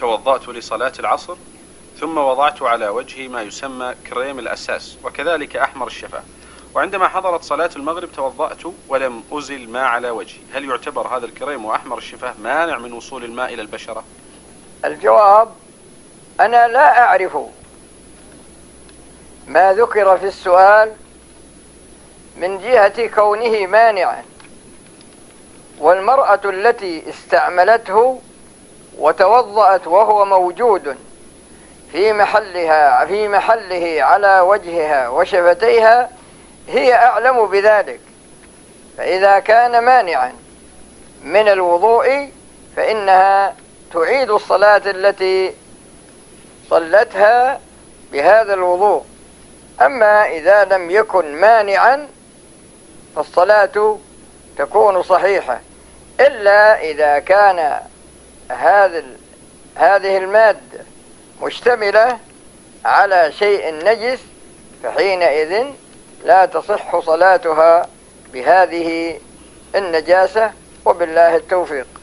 توضأت لصلاة العصر ثم وضعت على وجهي ما يسمى كريم الأساس وكذلك أحمر الشفاه، وعندما حضرت صلاة المغرب توضأت ولم أزل ما على وجهي، هل يعتبر هذا الكريم وأحمر الشفاه مانع من وصول الماء إلى البشرة؟ الجواب: أنا لا أعرف ما ذكر في السؤال من جهة كونه مانعا، والمرأة التي استعملته وتوضأت وهو موجود في محله على وجهها وشفتيها هي أعلم بذلك، فإذا كان مانعا من الوضوء فإنها تعيد الصلاة التي صلتها بهذا الوضوء. أما إذا لم يكن مانعا فالصلاة تكون صحيحة، إلا إذا كان هذه المادة مشتملة على شيء نجس، فحينئذ لا تصح صلاتها بهذه النجاسة، وبالله التوفيق.